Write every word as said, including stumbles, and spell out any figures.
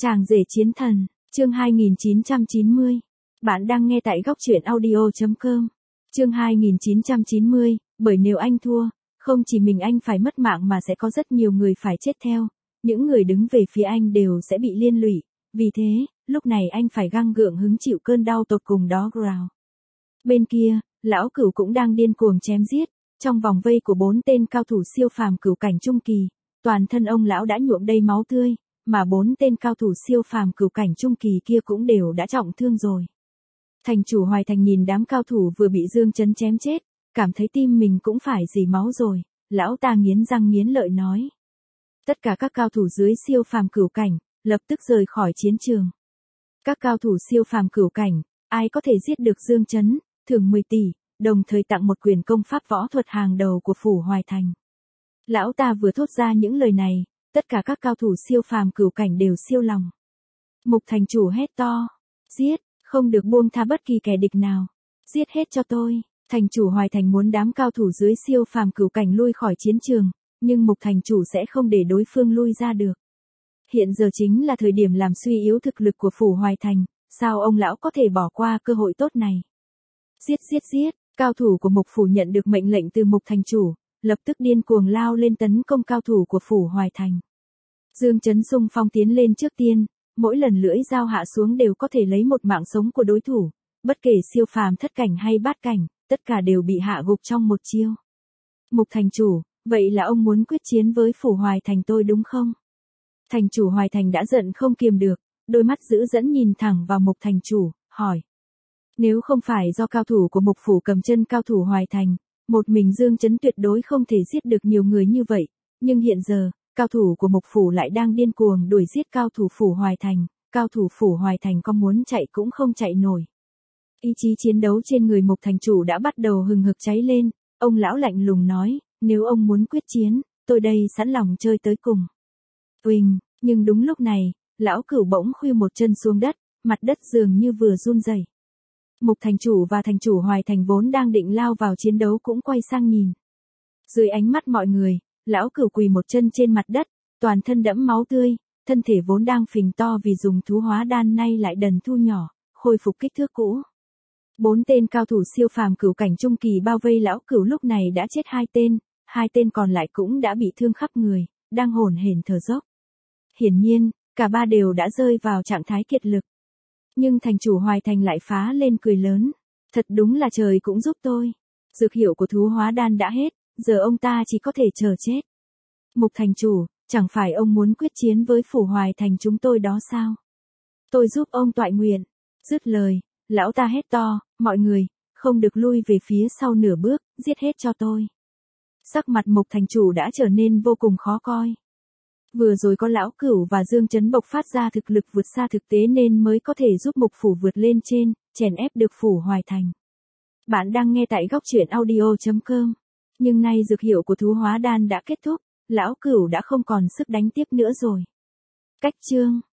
Chàng rể chiến thần, chương hai nghìn chín trăm chín mươi. Bạn đang nghe tại góc truyện audio chấm com. Chương hai nghìn chín trăm chín mươi, bởi nếu anh thua, không chỉ mình anh phải mất mạng mà sẽ có rất nhiều người phải chết theo. Những người đứng về phía anh đều sẽ bị liên lụy. Vì thế, lúc này anh phải gắng gượng hứng chịu cơn đau tột cùng đó growl. Bên kia, lão cửu cũng đang điên cuồng chém giết. Trong vòng vây của bốn tên cao thủ siêu phàm cửu cảnh trung kỳ, toàn thân ông lão đã nhuộm đầy máu tươi, mà bốn tên cao thủ siêu phàm cửu cảnh trung kỳ kia cũng đều đã trọng thương rồi. Thành chủ Hoài Thành nhìn đám cao thủ vừa bị Dương Chấn chém chết, cảm thấy tim mình cũng phải rỉ máu rồi, lão ta nghiến răng nghiến lợi nói. Tất cả các cao thủ dưới siêu phàm cửu cảnh, lập tức rời khỏi chiến trường. Các cao thủ siêu phàm cửu cảnh, ai có thể giết được Dương Chấn, thưởng mười tỷ, đồng thời tặng một quyền công pháp võ thuật hàng đầu của phủ Hoài Thành. Lão ta vừa thốt ra những lời này, tất cả các cao thủ siêu phàm cửu cảnh đều siêu lòng. Mục thành chủ hét to, giết, không được buông tha bất kỳ kẻ địch nào, giết hết cho tôi. Thành chủ Hoài Thành muốn đám cao thủ dưới siêu phàm cửu cảnh lui khỏi chiến trường, nhưng mục thành chủ sẽ không để đối phương lui ra được. Hiện giờ chính là thời điểm làm suy yếu thực lực của phủ Hoài Thành, sao ông lão có thể bỏ qua cơ hội tốt này? Giết giết giết, cao thủ của mục phủ nhận được mệnh lệnh từ mục thành chủ, lập tức điên cuồng lao lên tấn công cao thủ của phủ Hoài Thành. Dương Chấn xung phong tiến lên trước tiên, mỗi lần lưỡi dao hạ xuống đều có thể lấy một mạng sống của đối thủ, bất kể siêu phàm thất cảnh hay bát cảnh, tất cả đều bị hạ gục trong một chiêu. Mục thành chủ, vậy là ông muốn quyết chiến với phủ Hoài Thành tôi đúng không? Thành chủ Hoài Thành đã giận không kiềm được, đôi mắt dữ dẫn nhìn thẳng vào mục thành chủ, hỏi. Nếu không phải do cao thủ của mục phủ cầm chân cao thủ Hoài Thành, một mình Dương Chấn tuyệt đối không thể giết được nhiều người như vậy, nhưng hiện giờ, cao thủ của mục phủ lại đang điên cuồng đuổi giết cao thủ phủ Hoài Thành, cao thủ phủ Hoài Thành có muốn chạy cũng không chạy nổi. Ý chí chiến đấu trên người mục thành chủ đã bắt đầu hừng hực cháy lên, ông lão lạnh lùng nói, nếu ông muốn quyết chiến, tôi đây sẵn lòng chơi tới cùng. Uỳnh, nhưng đúng lúc này, lão cửu bỗng khuỵu một chân xuống đất, mặt đất dường như vừa run rẩy. Mục thành chủ và thành chủ Hoài Thành vốn đang định lao vào chiến đấu cũng quay sang nhìn. Dưới ánh mắt mọi người, lão cửu quỳ một chân trên mặt đất, toàn thân đẫm máu tươi, thân thể vốn đang phình to vì dùng thú hóa đan nay lại đần thu nhỏ, khôi phục kích thước cũ. Bốn tên cao thủ siêu phàm cửu cảnh trung kỳ bao vây lão cửu lúc này đã chết hai tên, hai tên còn lại cũng đã bị thương khắp người, đang hổn hển thở dốc. Hiển nhiên, cả ba đều đã rơi vào trạng thái kiệt lực. Nhưng thành chủ Hoài Thành lại phá lên cười lớn. Thật đúng là trời cũng giúp tôi. Dược hiệu của thú hóa đan đã hết, giờ ông ta chỉ có thể chờ chết. Mục thành chủ, chẳng phải ông muốn quyết chiến với phủ Hoài Thành chúng tôi đó sao? Tôi giúp ông toại nguyện. Dứt lời, lão ta hét to, mọi người, không được lui về phía sau nửa bước, giết hết cho tôi. Sắc mặt mục thành chủ đã trở nên vô cùng khó coi. Vừa rồi có lão cửu và Dương Chấn bộc phát ra thực lực vượt xa thực tế nên mới có thể giúp mục phủ vượt lên trên, chèn ép được phủ Hoài Thành. Bạn đang nghe tại góc truyện audio chấm com. Nhưng nay dược hiệu của thú hóa đan đã kết thúc, lão cửu đã không còn sức đánh tiếp nữa rồi. Cách chương